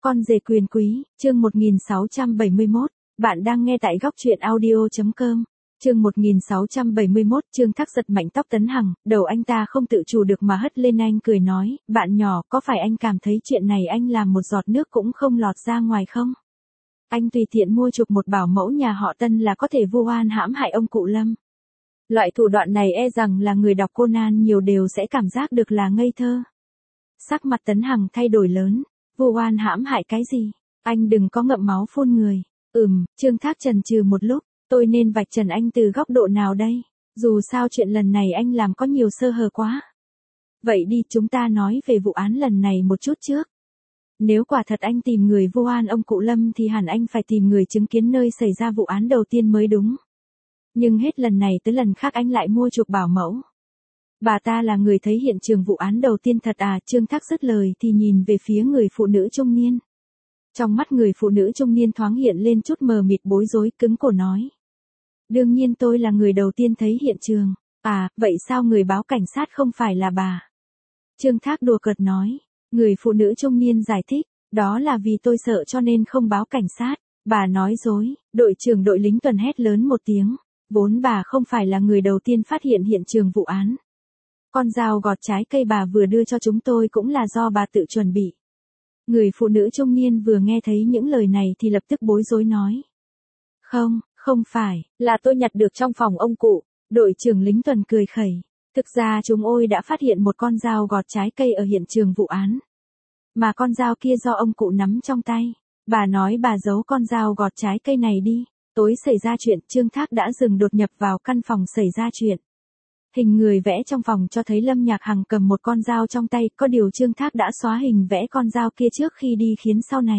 Con rể quyền quý, chương 1671, bạn đang nghe tại góc truyện audio.com. Chương 1671, Trương Thác giật mạnh tóc Tấn Hằng, đầu anh ta không tự chủ được mà hất lên. Anh cười nói, bạn nhỏ, có phải anh cảm thấy chuyện này anh làm một giọt nước cũng không lọt ra ngoài không? Anh tùy tiện mua chuộc một bảo mẫu nhà họ Tân là có thể vu oan hãm hại ông cụ Lâm. Loại thủ đoạn này e rằng là người đọc Conan nhiều đều sẽ cảm giác được là ngây thơ. Sắc mặt Tấn Hằng thay đổi lớn, vu oan hãm hại cái gì? Anh đừng có ngậm máu phun người. Trương Thác chần chừ một lúc, tôi nên vạch trần anh từ góc độ nào đây? Dù sao chuyện lần này anh làm có nhiều sơ hở quá. Vậy đi, chúng ta nói về vụ án lần này một chút trước. Nếu quả thật anh tìm người vu oan ông cụ Lâm thì hẳn anh phải tìm người chứng kiến nơi xảy ra vụ án đầu tiên mới đúng. Nhưng hết lần này tới lần khác anh lại mua chuộc bảo mẫu. Bà ta là người thấy hiện trường vụ án đầu tiên thật à? Trương Thác dứt lời thì nhìn về phía người phụ nữ trung niên. Trong mắt người phụ nữ trung niên thoáng hiện lên chút mờ mịt bối rối, cứng cổ nói. Đương nhiên tôi là người đầu tiên thấy hiện trường. À, vậy sao người báo cảnh sát không phải là bà? Trương Thác đùa cợt nói. Người phụ nữ trung niên giải thích, đó là vì tôi sợ cho nên không báo cảnh sát. Bà nói dối. Đội trưởng đội lính tuần hét lớn một tiếng. Vốn bà không phải là người đầu tiên phát hiện hiện trường vụ án. Con dao gọt trái cây bà vừa đưa cho chúng tôi cũng là do bà tự chuẩn bị. Người phụ nữ trung niên vừa nghe thấy những lời này thì lập tức bối rối nói. Không phải, là tôi nhặt được trong phòng ông cụ. Đội trưởng lính tuần cười khẩy. Thực ra chúng tôi đã phát hiện một con dao gọt trái cây ở hiện trường vụ án. Mà con dao kia do ông cụ nắm trong tay. Bà nói bà giấu con dao gọt trái cây này đi. Tối xảy ra chuyện, Trương Thác đã dừng đột nhập vào căn phòng xảy ra chuyện. Hình người vẽ trong phòng cho thấy Lâm Nhạc Hằng cầm một con dao trong tay, có điều Trương Thác đã xóa hình vẽ con dao kia trước khi đi khiến sau này.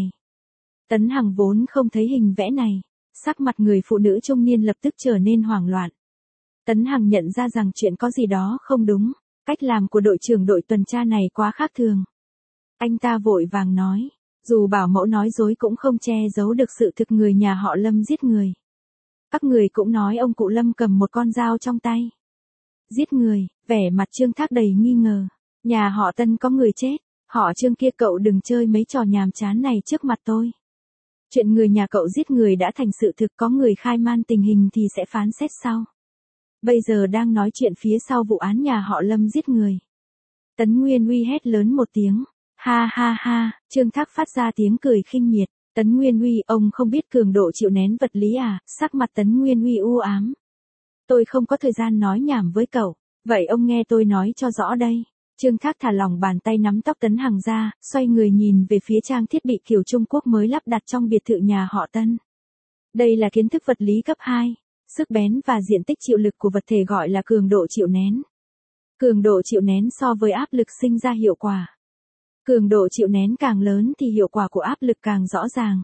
Tấn Hằng vốn không thấy hình vẽ này, sắc mặt người phụ nữ trung niên lập tức trở nên hoảng loạn. Tấn Hằng nhận ra rằng chuyện có gì đó không đúng, cách làm của đội trưởng đội tuần tra này quá khác thường. Anh ta vội vàng nói, dù bảo mẫu nói dối cũng không che giấu được sự thực người nhà họ Lâm giết người. Các người cũng nói ông cụ Lâm cầm một con dao trong tay. Giết người, vẻ mặt Trương Thác đầy nghi ngờ. Nhà họ Tân có người chết, họ Trương kia cậu đừng chơi mấy trò nhàm chán này trước mặt tôi. Chuyện người nhà cậu giết người đã thành sự thực, có người khai man tình hình thì sẽ phán xét sau. Bây giờ đang nói chuyện phía sau vụ án nhà họ Lâm giết người. Tấn Nguyên Uy hét lớn một tiếng. Ha ha ha, Trương Thác phát ra tiếng cười khinh miệt. Tấn Nguyên Uy, ông không biết cường độ chịu nén vật lý à? Sắc mặt Tấn Nguyên Uy u ám. Tôi không có thời gian nói nhảm với cậu, vậy ông nghe tôi nói cho rõ đây. Trương Thác thả lỏng bàn tay nắm tóc Tấn Hằng ra, xoay người nhìn về phía trang thiết bị kiểu Trung Quốc mới lắp đặt trong biệt thự nhà họ Tân. Đây là kiến thức vật lý cấp 2, sức bén và diện tích chịu lực của vật thể gọi là cường độ chịu nén. Cường độ chịu nén so với áp lực sinh ra hiệu quả. Cường độ chịu nén càng lớn thì hiệu quả của áp lực càng rõ ràng.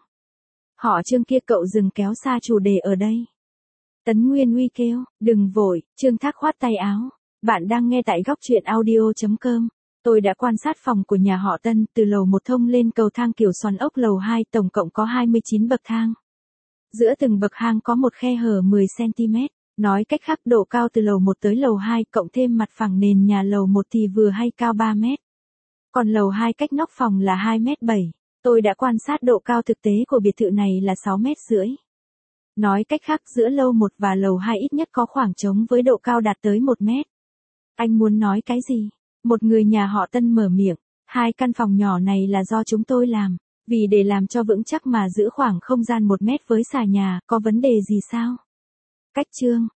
Họ Trương kia cậu dừng kéo xa chủ đề ở đây. Tấn Nguyên Uy kêu, đừng vội, Trương Thác khoát tay áo. Bạn đang nghe tại góc truyện audio.com. Tôi đã quan sát phòng của nhà họ Tân, từ lầu 1 thông lên cầu thang kiểu xoắn ốc lầu 2, tổng cộng có 29 bậc thang. Giữa từng bậc thang có một khe hở 10cm, nói cách khác độ cao từ lầu 1 tới lầu 2 cộng thêm mặt phẳng nền nhà lầu 1 thì vừa hay cao 3 mét. Còn lầu 2 cách nóc phòng là 2,7 m. Tôi đã quan sát độ cao thực tế của biệt thự này là 6,5 m. Nói cách khác giữa lầu 1 và lầu 2 ít nhất có khoảng trống với độ cao đạt tới 1 mét. Anh muốn nói cái gì? Một người nhà họ Tân mở miệng. Hai căn phòng nhỏ này là do chúng tôi làm. Vì để làm cho vững chắc mà giữ khoảng không gian 1 mét với xà nhà, có vấn đề gì sao? Cách chương,